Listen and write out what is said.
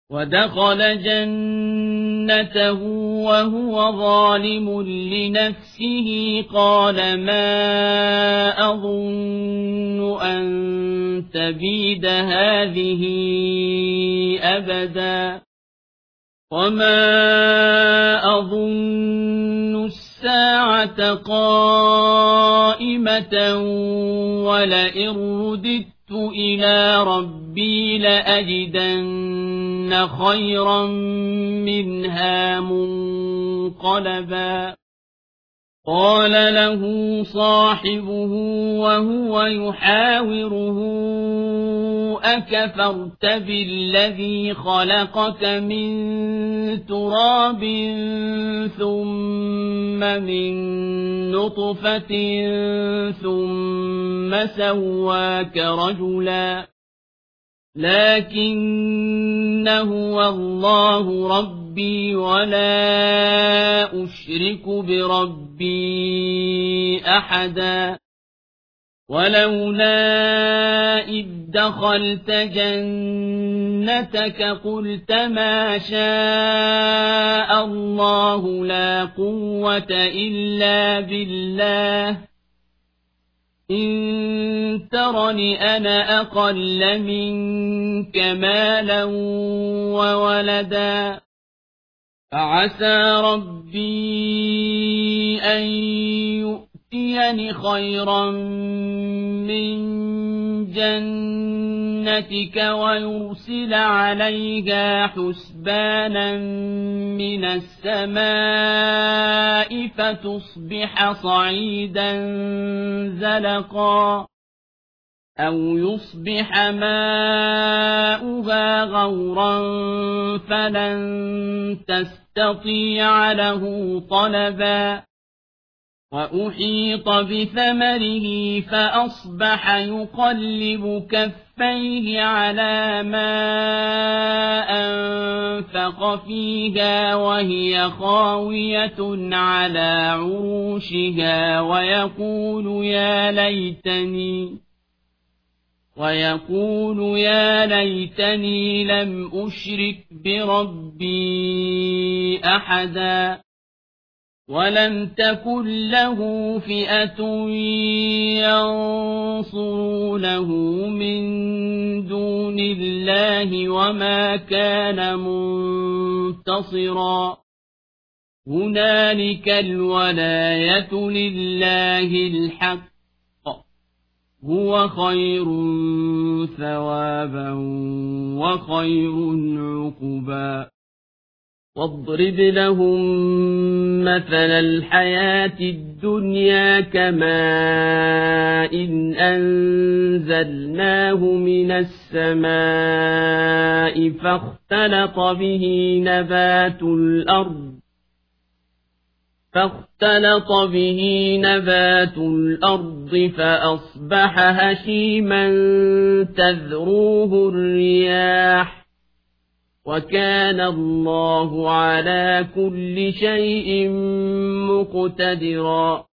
ودخل جنته وهو ظالم لنفسه قال ما أظن أن تبيد هذه أبدا وما أظن الساعة قائمة ولئن رددت إلى ربي لأجدن خيرا منها منقلبا قال له صاحبه وهو يحاوره أكفرت بالذي خلقك من تراب ثم من نطفة ثم سواك رجلا لكن هو الله ربي ولا أشرك بربي أحدا ولولا إذ دخلت جنتك قلت ما شاء الله لا قوة إلا بالله إن ترني أنا أقل منك مالا وولدا فعسى ربي أن يؤتيني خيرا من جنتك ويرسل عليها حسبانا من السماء فتصبح صعيدا زلقا أو يصبح ماؤها غورا فلن تستطيع له طلبا وأحيط بثمره فأصبح يقلب كفيه على ما أنفق فيها وهي خاوية على عروشها ويقول يا ليتني لم أشرك بربي أحدا ولم تكن له فئة ينصرونه من دون الله وما كان منتصرا هنالك الولاية لله الحق هو خير ثوابا وخير عقبا واضرب لهم مثل الحياة الدنيا كماء إن أنزلناه من السماء فاختلط به نبات الأرض فأصبح هشيما تذروه الرياح وكان الله على كل شيء مقتدرا